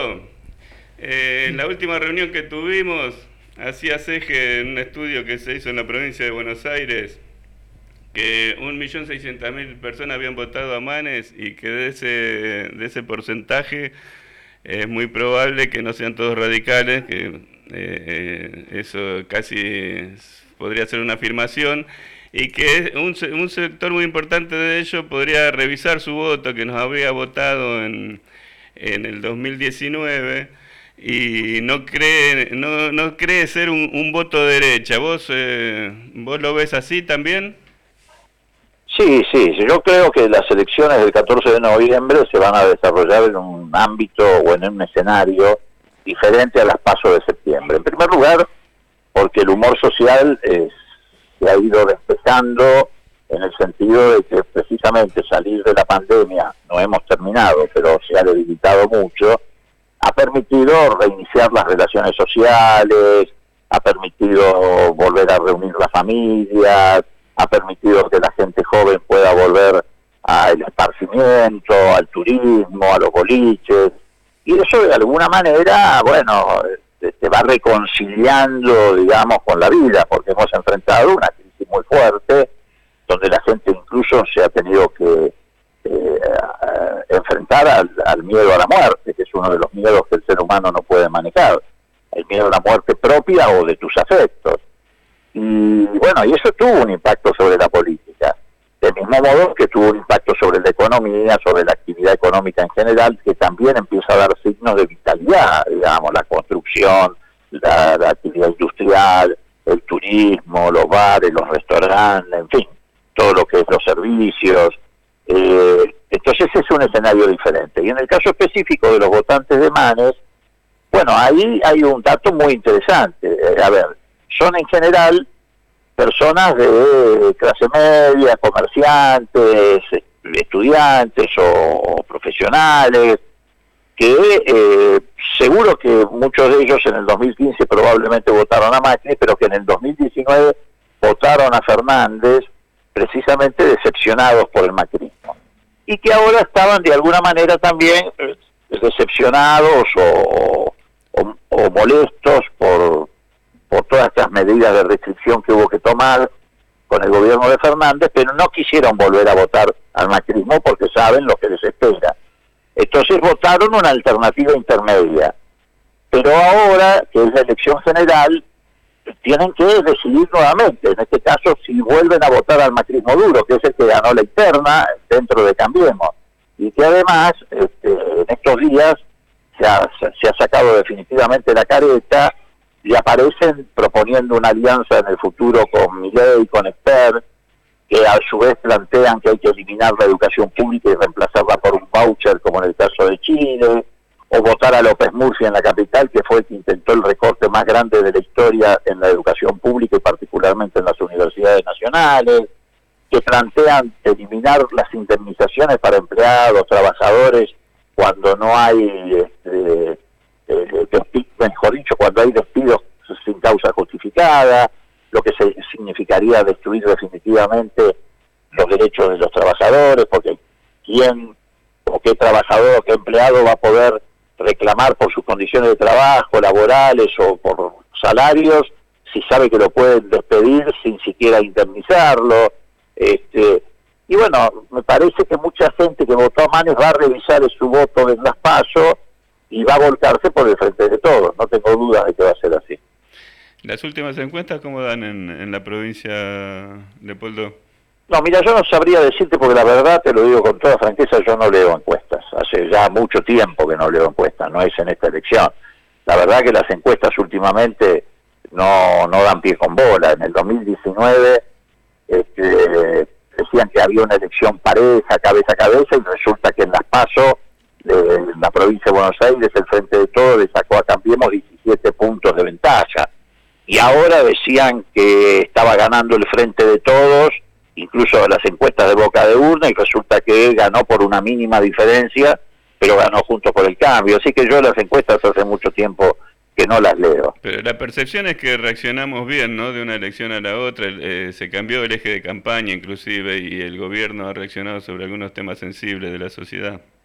En la última reunión que tuvimos, hacías eje en un estudio que se hizo en la provincia de Buenos Aires, que 1.600.000 personas habían votado a Manes y que de ese porcentaje es muy probable que no sean todos radicales, que eso casi podría ser una afirmación, y que un sector muy importante de ellos podría revisar su voto, que nos había votado en el 2019 y no cree ser un voto de derecha. ¿Vos lo ves así también? Sí, sí, sí, yo creo que las elecciones del 14 de noviembre se van a desarrollar en un ámbito o en un escenario diferente a las PASO de septiembre. En primer lugar, porque el humor social se ha ido despejando en el sentido de que precisamente salir de la pandemia, no hemos terminado, pero se ha debilitado mucho, ha permitido reiniciar las relaciones sociales, ha permitido volver a reunir las familias, ha permitido que la gente joven pueda volver al esparcimiento, al turismo, a los boliches, y eso de alguna manera, bueno, se va reconciliando, digamos, con la vida, porque hemos enfrentado una crisis muy fuerte, donde la gente incluso se ha tenido que enfrentar al miedo a la muerte, que es uno de los miedos que el ser humano no puede manejar, el miedo a la muerte propia o de tus afectos. Y bueno, y eso tuvo un impacto sobre la política, del mismo modo que tuvo un impacto sobre la economía, sobre la actividad económica en general, que también empieza a dar signos de vitalidad, digamos, la construcción, la actividad industrial, el turismo, los bares, los restaurantes, en fin, todo lo que es los servicios. Entonces es un escenario diferente. Y en el caso específico de los votantes de Manes, bueno, ahí hay un dato muy interesante. A ver, son en general personas de clase media, comerciantes, estudiantes o profesionales, que seguro que muchos de ellos en el 2015 probablemente votaron a Macri, pero que en el 2019 votaron a Fernández precisamente decepcionados por el macrismo. Y que ahora estaban de alguna manera también decepcionados o molestos por todas estas medidas de restricción que hubo que tomar con el gobierno de Fernández, pero no quisieron volver a votar al macrismo porque saben lo que les espera. Entonces votaron una alternativa intermedia. Pero ahora, que es la elección general, tienen que decidir nuevamente, en este caso, si vuelven a votar al macrismo duro, que es el que ganó la interna dentro de Cambiemos. Y que además, en estos días, se ha sacado definitivamente la careta y aparecen proponiendo una alianza en el futuro con Milei y con Esper, que a su vez plantean que hay que eliminar la educación pública y reemplazarla por un voucher, como en el caso de Chile, o votar a López Murphy en la capital, que fue el que intentó el recorte más grande de la historia en la educación pública y particularmente en las universidades nacionales, que plantean eliminar las indemnizaciones para empleados, trabajadores, cuando no hay, mejor dicho, cuando hay despidos sin causa justificada, lo que significaría destruir definitivamente los derechos de los trabajadores, porque quién o qué trabajador o qué empleado va a poder reclamar por sus condiciones de trabajo, laborales o por salarios, si sabe que lo pueden despedir sin siquiera indemnizarlo. Y bueno, me parece que mucha gente que votó a Manes va a revisar su voto en las PASO y va a volcarse por el frente de todos. No tengo dudas de que va a ser así. ¿Las últimas encuestas cómo dan en la provincia, Leopoldo? No, mira, yo no sabría decirte porque la verdad, te lo digo con toda franqueza, yo no leo encuestas. Hace ya mucho tiempo que no leo encuestas, no es en esta elección. La verdad que las encuestas últimamente no dan pie con bola. En el 2019 decían que había una elección pareja, cabeza a cabeza, y resulta que en las PASO de la provincia de Buenos Aires, el Frente de Todos le sacó a Cambiemos 17 puntos de ventaja. Y ahora decían que estaba ganando el Frente de Todos, incluso las encuestas de boca de urna, y resulta que ganó por una mínima diferencia, pero ganó Juntos por el Cambio. Así que yo las encuestas hace mucho tiempo que no las leo. Pero la percepción es que reaccionamos bien, ¿no? De una elección a la otra, se cambió el eje de campaña inclusive y el gobierno ha reaccionado sobre algunos temas sensibles de la sociedad.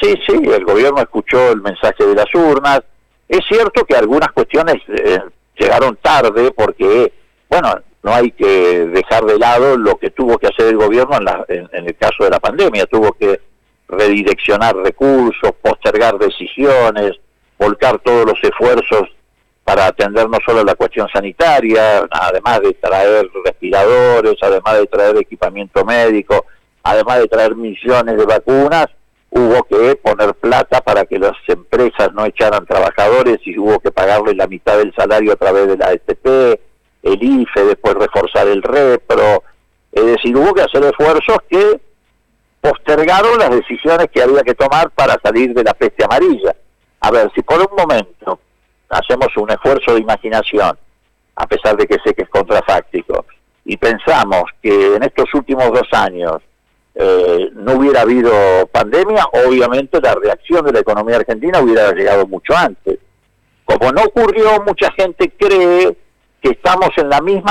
Sí, sí, el gobierno escuchó el mensaje de las urnas. Es cierto que algunas cuestiones llegaron tarde porque, bueno, no hay que dejar de lado lo que tuvo que hacer el gobierno en el caso de la pandemia. Tuvo que redireccionar recursos, postergar decisiones, volcar todos los esfuerzos para atender no solo la cuestión sanitaria, además de traer respiradores, además de traer equipamiento médico, además de traer millones de vacunas. Hubo que poner plata para que las empresas no echaran trabajadores y hubo que pagarles la mitad del salario a través de la AFP, el IFE, después reforzar el REPRO. Es decir, hubo que hacer esfuerzos que postergaron las decisiones que había que tomar para salir de la peste amarilla. A ver, si por un momento hacemos un esfuerzo de imaginación, a pesar de que sé que es contrafáctico, y pensamos que en estos últimos 2 años no hubiera habido pandemia, obviamente la reacción de la economía argentina hubiera llegado mucho antes. Como no ocurrió, mucha gente cree que estamos en la misma